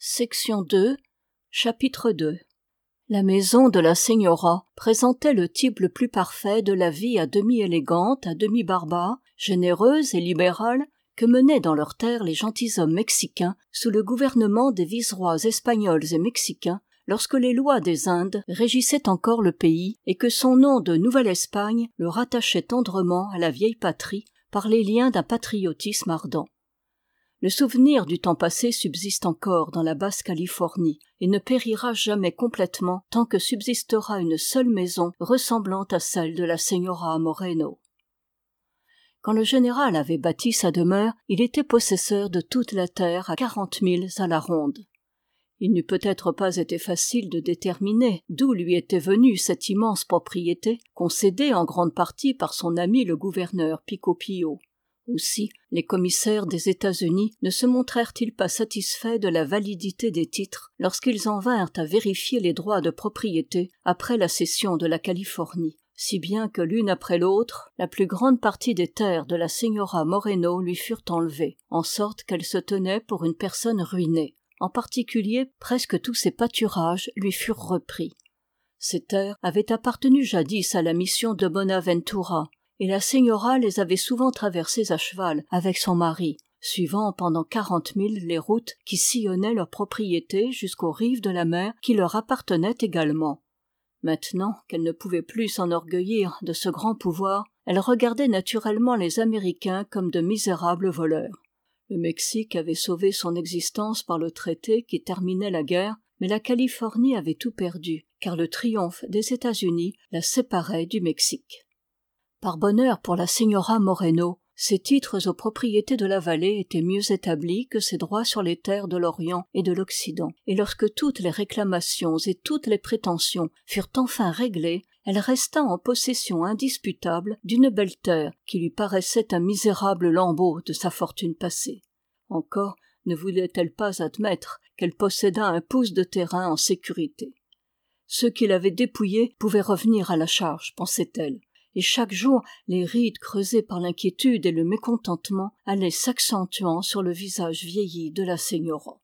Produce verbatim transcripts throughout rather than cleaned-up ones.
Section deux, chapitre deux. La maison de la Señora présentait le type le plus parfait de la vie à demi élégante, à demi barbare, généreuse et libérale que menaient dans leurs terres les gentilshommes mexicains sous le gouvernement des vice-rois espagnols et mexicains lorsque les lois des Indes régissaient encore le pays et que son nom de Nouvelle-Espagne le rattachait tendrement à la vieille patrie par les liens d'un patriotisme ardent. Le souvenir du temps passé subsiste encore dans la Basse-Californie et ne périra jamais complètement tant que subsistera une seule maison ressemblant à celle de la Señora Moreno. Quand le général avait bâti sa demeure, il était possesseur de toute la terre à quarante milles à la ronde. Il n'eût peut-être pas été facile de déterminer d'où lui était venue cette immense propriété, concédée en grande partie par son ami le gouverneur Pico Pío. Aussi, les commissaires des États-Unis ne se montrèrent-ils pas satisfaits de la validité des titres lorsqu'ils en vinrent à vérifier les droits de propriété après la cession de la Californie, si bien que l'une après l'autre, la plus grande partie des terres de la Señora Moreno lui furent enlevées, en sorte qu'elle se tenait pour une personne ruinée. En particulier, presque tous ses pâturages lui furent repris. Ces terres avaient appartenu jadis à la mission de Bonaventura, et la Señora les avait souvent traversées à cheval avec son mari, suivant pendant quarante milles les routes qui sillonnaient leur propriété jusqu'aux rives de la mer qui leur appartenaient également. Maintenant qu'elle ne pouvait plus s'enorgueillir de ce grand pouvoir, elle regardait naturellement les Américains comme de misérables voleurs. Le Mexique avait sauvé son existence par le traité qui terminait la guerre, mais la Californie avait tout perdu, car le triomphe des États-Unis la séparait du Mexique. Par bonheur pour la Señora Moreno, ses titres aux propriétés de la vallée étaient mieux établis que ses droits sur les terres de l'Orient et de l'Occident, et lorsque toutes les réclamations et toutes les prétentions furent enfin réglées, elle resta en possession indisputable d'une belle terre qui lui paraissait un misérable lambeau de sa fortune passée. Encore ne voulait-elle pas admettre qu'elle possédât un pouce de terrain en sécurité. Ceux qui l'avaient dépouillée pouvaient revenir à la charge, pensait-elle. Et chaque jour, les rides creusées par l'inquiétude et le mécontentement allaient s'accentuant sur le visage vieilli de la Señora.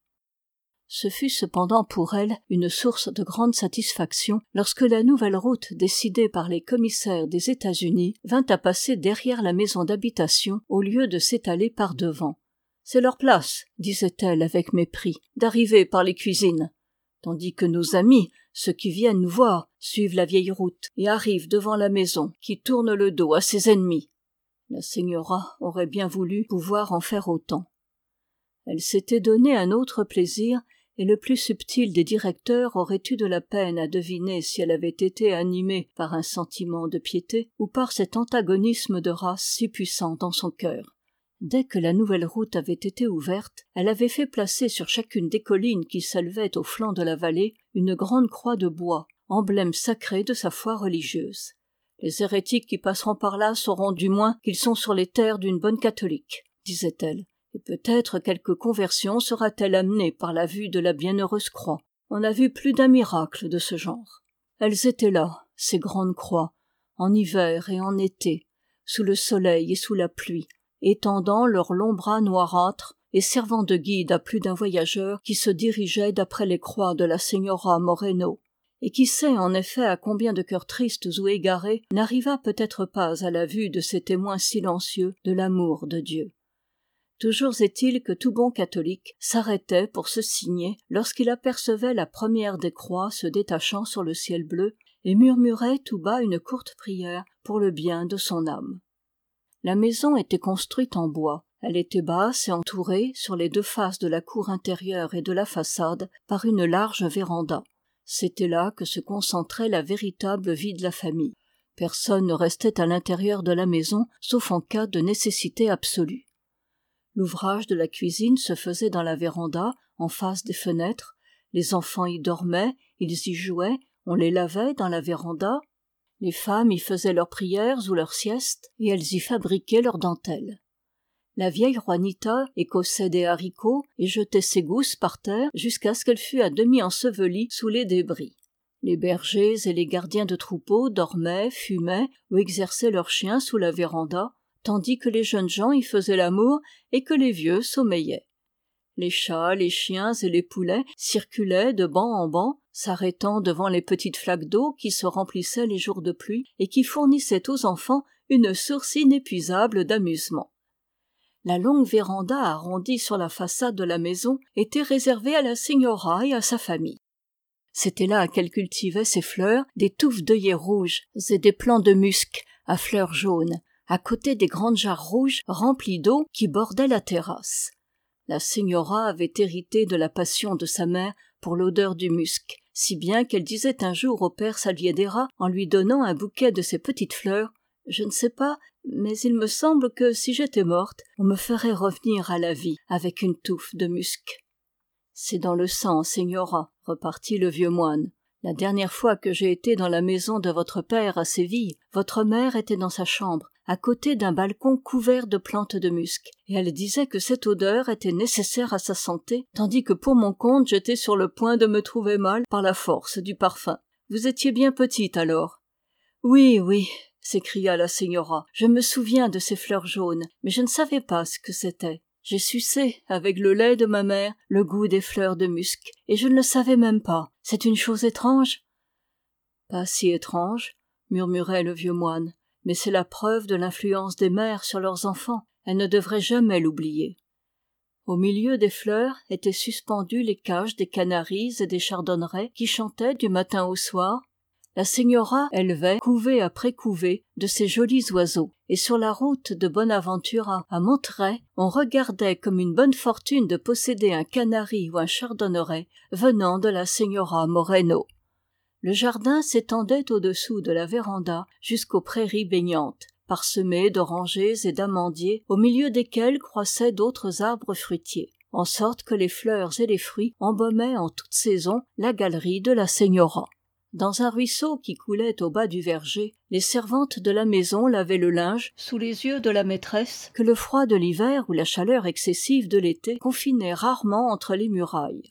Ce fut cependant pour elle une source de grande satisfaction lorsque la nouvelle route décidée par les commissaires des États-Unis vint à passer derrière la maison d'habitation au lieu de s'étaler par devant. « C'est leur place, » disait-elle avec mépris, « d'arriver par les cuisines. » Tandis que nos amis, ceux qui viennent nous voir, suivent la vieille route et arrivent devant la maison, qui tourne le dos à ses ennemis. La Señora aurait bien voulu pouvoir en faire autant. Elle s'était donné un autre plaisir, et le plus subtil des directeurs aurait eu de la peine à deviner si elle avait été animée par un sentiment de piété ou par cet antagonisme de race si puissant dans son cœur. Dès que la nouvelle route avait été ouverte, elle avait fait placer sur chacune des collines qui s'élevaient au flanc de la vallée une grande croix de bois, emblème sacré de sa foi religieuse. Les hérétiques qui passeront par là sauront du moins qu'ils sont sur les terres d'une bonne catholique, disait-elle, et peut-être quelque conversion sera-t-elle amenée par la vue de la bienheureuse croix. On a vu plus d'un miracle de ce genre. Elles étaient là, ces grandes croix, en hiver et en été, sous le soleil et sous la pluie, étendant leurs longs bras noirâtres et servant de guide à plus d'un voyageur qui se dirigeait d'après les croix de la Señora Moreno, et qui sait en effet à combien de cœurs tristes ou égarés n'arriva peut-être pas à la vue de ces témoins silencieux de l'amour de Dieu. Toujours est-il que tout bon catholique s'arrêtait pour se signer lorsqu'il apercevait la première des croix se détachant sur le ciel bleu et murmurait tout bas une courte prière pour le bien de son âme. La maison était construite en bois. Elle était basse et entourée, sur les deux faces de la cour intérieure et de la façade, par une large véranda. C'était là que se concentrait la véritable vie de la famille. Personne ne restait à l'intérieur de la maison, sauf en cas de nécessité absolue. L'ouvrage de la cuisine se faisait dans la véranda, en face des fenêtres. Les enfants y dormaient, ils y jouaient, on les lavait dans la véranda. Les femmes y faisaient leurs prières ou leurs siestes, et elles y fabriquaient leurs dentelles. La vieille Juanita écossait des haricots et jetait ses gousses par terre jusqu'à ce qu'elle fût à demi ensevelie sous les débris. Les bergers et les gardiens de troupeaux dormaient, fumaient ou exerçaient leurs chiens sous la véranda, tandis que les jeunes gens y faisaient l'amour et que les vieux sommeillaient. Les chats, les chiens et les poulets circulaient de banc en banc, s'arrêtant devant les petites flaques d'eau qui se remplissaient les jours de pluie et qui fournissaient aux enfants une source inépuisable d'amusement. La longue véranda arrondie sur la façade de la maison était réservée à la signora et à sa famille. C'était là qu'elle cultivait ses fleurs, des touffes d'œillets rouges et des plants de musc à fleurs jaunes, à côté des grandes jarres rouges remplies d'eau qui bordaient la terrasse. La signora avait hérité de la passion de sa mère pour l'odeur du musc, si bien qu'elle disait un jour au père Salviedera, en lui donnant un bouquet de ses petites fleurs, « Je ne sais pas, mais il me semble que si j'étais morte, on me ferait revenir à la vie avec une touffe de musc. » « C'est dans le sang, signora, » repartit le vieux moine. « La dernière fois que j'ai été dans la maison de votre père à Séville, votre mère était dans sa chambre, à côté d'un balcon couvert de plantes de musc, et elle disait que cette odeur était nécessaire à sa santé, tandis que pour mon compte j'étais sur le point de me trouver mal par la force du parfum. Vous étiez bien petite alors. »« Oui, oui, » s'écria la signora, « je me souviens de ces fleurs jaunes, mais je ne savais pas ce que c'était. J'ai sucé, avec le lait de ma mère, le goût des fleurs de musc, et je ne le savais même pas. C'est une chose étrange. »« Pas si étrange, » murmurait le vieux moine, « mais c'est la preuve de l'influence des mères sur leurs enfants. Elles ne devraient jamais l'oublier. » Au milieu des fleurs étaient suspendues les cages des canaris et des chardonnerets qui chantaient du matin au soir. La signora élevait couvée après couvée de ces jolis oiseaux, et sur la route de Bonaventura à Monterey, on regardait comme une bonne fortune de posséder un canari ou un chardonneret venant de la signora Moreno. Le jardin s'étendait au-dessous de la véranda jusqu'aux prairies baignantes, parsemées d'orangers et d'amandiers, au milieu desquels croissaient d'autres arbres fruitiers, en sorte que les fleurs et les fruits embaumaient en toute saison la galerie de la signora. Dans un ruisseau qui coulait au bas du verger, les servantes de la maison lavaient le linge sous les yeux de la maîtresse que le froid de l'hiver ou la chaleur excessive de l'été confinait rarement entre les murailles.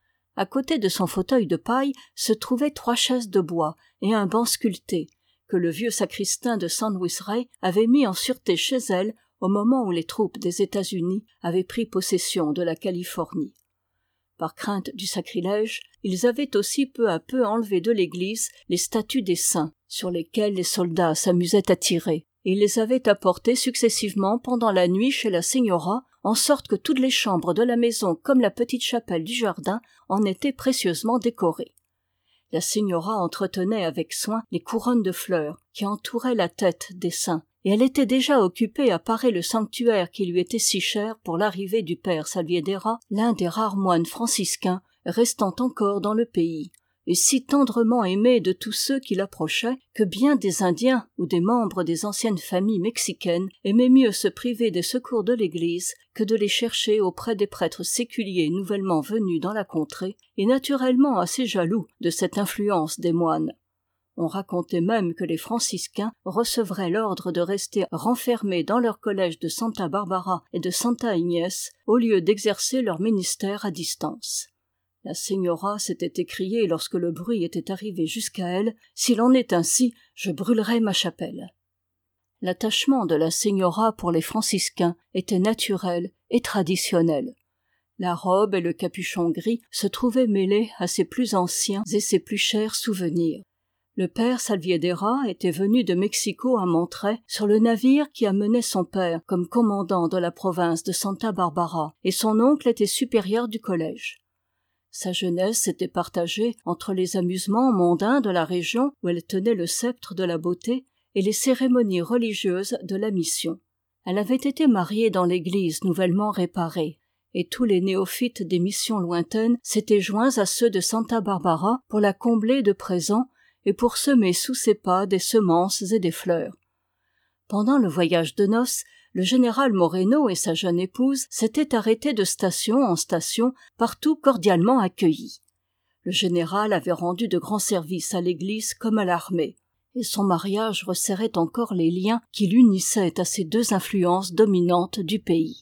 À côté de son fauteuil de paille se trouvaient trois chaises de bois et un banc sculpté que le vieux sacristain de San Luis Rey avait mis en sûreté chez elle au moment où les troupes des États-Unis avaient pris possession de la Californie. Par crainte du sacrilège, ils avaient aussi peu à peu enlevé de l'église les statues des saints sur lesquelles les soldats s'amusaient à tirer, et ils les avaient apportées successivement pendant la nuit chez la signora, en sorte que toutes les chambres de la maison comme la petite chapelle du jardin en étaient précieusement décorées. La signora entretenait avec soin les couronnes de fleurs qui entouraient la tête des saints, et elle était déjà occupée à parer le sanctuaire qui lui était si cher pour l'arrivée du père Salviedera, l'un des rares moines franciscains restant encore dans le pays, et si tendrement aimé de tous ceux qui l'approchaient que bien des Indiens ou des membres des anciennes familles mexicaines aimaient mieux se priver des secours de l'Église que de les chercher auprès des prêtres séculiers nouvellement venus dans la contrée, et naturellement assez jaloux de cette influence des moines. On racontait même que les franciscains recevraient l'ordre de rester renfermés dans leur collège de Santa Barbara et de Santa Ignès au lieu d'exercer leur ministère à distance. La signora s'était écriée lorsque le bruit était arrivé jusqu'à elle, « S'il en est ainsi, je brûlerai ma chapelle. » L'attachement de la signora pour les franciscains était naturel et traditionnel. La robe et le capuchon gris se trouvaient mêlés à ses plus anciens et ses plus chers souvenirs. Le père Salviedera était venu de Mexico à Monterey sur le navire qui amenait son père comme commandant de la province de Santa Barbara, et son oncle était supérieur du collège. Sa jeunesse était partagée entre les amusements mondains de la région où elle tenait le sceptre de la beauté et les cérémonies religieuses de la mission. Elle avait été mariée dans l'église nouvellement réparée, et tous les néophytes des missions lointaines s'étaient joints à ceux de Santa Barbara pour la combler de présents et pour semer sous ses pas des semences et des fleurs. Pendant le voyage de noces, le général Moreno et sa jeune épouse s'étaient arrêtés de station en station, partout cordialement accueillis. Le général avait rendu de grands services à l'église comme à l'armée, et son mariage resserrait encore les liens qui l'unissaient à ces deux influences dominantes du pays.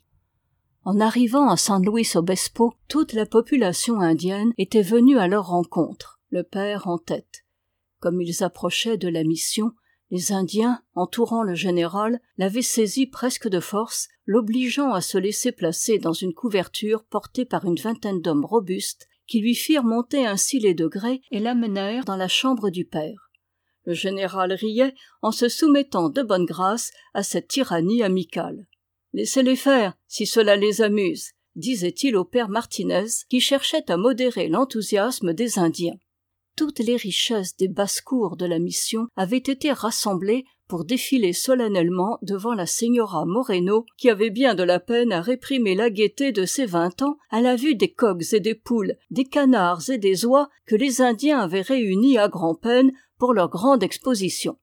En arrivant à San Luis Obispo, toute la population indienne était venue à leur rencontre, le père en tête. Comme ils approchaient de la mission, Les Indiens, entourant le général, l'avaient saisi presque de force, l'obligeant à se laisser placer dans une couverture portée par une vingtaine d'hommes robustes, qui lui firent monter ainsi les degrés et l'amenèrent dans la chambre du père. Le général riait en se soumettant de bonne grâce à cette tyrannie amicale. « Laissez-les faire, si cela les amuse », disait-il au père Martinez, qui cherchait à modérer l'enthousiasme des Indiens. Toutes les richesses des basses-cours de la mission avaient été rassemblées pour défiler solennellement devant la señora Moreno, qui avait bien de la peine à réprimer la gaieté de ses vingt ans à la vue des coqs et des poules, des canards et des oies que les Indiens avaient réunis à grand-peine pour leur grande exposition.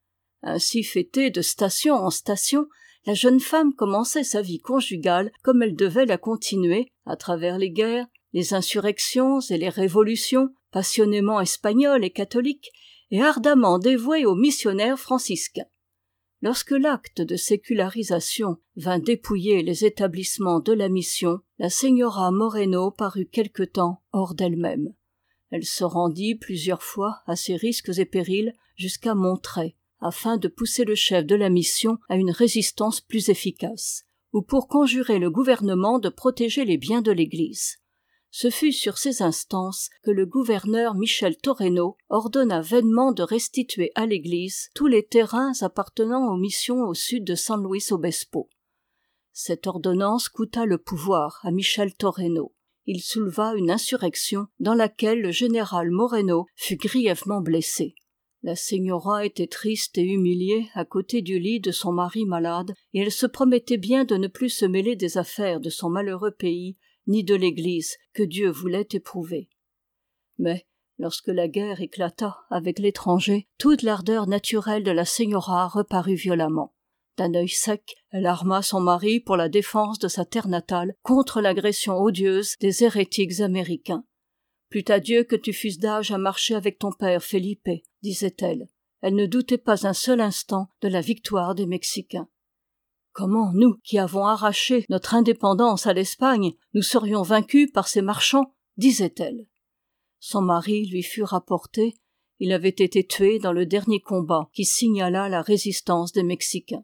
Ainsi fêtée de station en station, la jeune femme commençait sa vie conjugale comme elle devait la continuer, à travers les guerres, les insurrections et les révolutions, passionnément espagnole et catholique, et ardemment dévouée aux missionnaires franciscains. Lorsque l'acte de sécularisation vint dépouiller les établissements de la mission, la señora Moreno parut quelque temps hors d'elle-même. Elle se rendit plusieurs fois à ses risques et périls jusqu'à Monterrey, afin de pousser le chef de la mission à une résistance plus efficace, ou pour conjurer le gouvernement de protéger les biens de l'Église. Ce fut sur ces instances que le gouverneur Michel Torreno ordonna vainement de restituer à l'Église tous les terrains appartenant aux missions au sud de San Luis Obispo. Cette ordonnance coûta le pouvoir à Michel Torreno. Il souleva une insurrection dans laquelle le général Moreno fut grièvement blessé. La señora était triste et humiliée à côté du lit de son mari malade, et elle se promettait bien de ne plus se mêler des affaires de son malheureux pays, ni de l'Église que Dieu voulait éprouver. Mais, lorsque la guerre éclata avec l'étranger, toute l'ardeur naturelle de la señora reparut violemment. D'un œil sec, elle arma son mari pour la défense de sa terre natale contre l'agression odieuse des hérétiques américains. « Plût à Dieu que tu fusses d'âge à marcher avec ton père, Felipe, » disait-elle. Elle ne doutait pas un seul instant de la victoire des Mexicains. Comment nous, qui avons arraché notre indépendance à l'Espagne, nous serions vaincus par ces marchands, disait-elle. Son mari lui fut rapporté. Il avait été tué dans le dernier combat qui signala la résistance des Mexicains.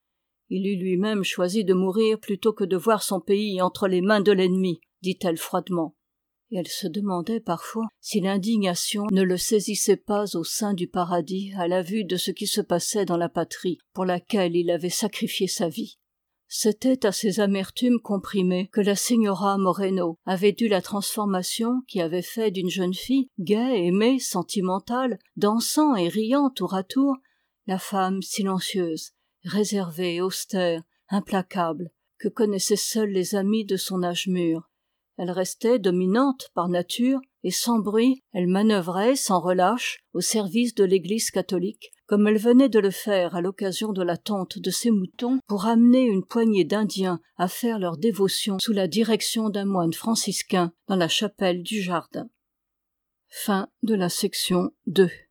Il eût lui-même choisi de mourir plutôt que de voir son pays entre les mains de l'ennemi, dit-elle froidement. Et elle se demandait parfois si l'indignation ne le saisissait pas au sein du paradis à la vue de ce qui se passait dans la patrie pour laquelle il avait sacrifié sa vie. C'était à ces amertumes comprimées que la señora Moreno avait dû la transformation qui avait fait d'une jeune fille gaie, aimée, sentimentale, dansant et riant tour à tour, la femme silencieuse, réservée, austère, implacable, que connaissaient seuls les amis de son âge mûr. Elle restait dominante par nature, et sans bruit, elle manœuvrait sans relâche au service de l'Église catholique, comme elle venait de le faire à l'occasion de la tonte de ses moutons pour amener une poignée d'Indiens à faire leur dévotion sous la direction d'un moine franciscain dans la chapelle du jardin. Fin de la section deux.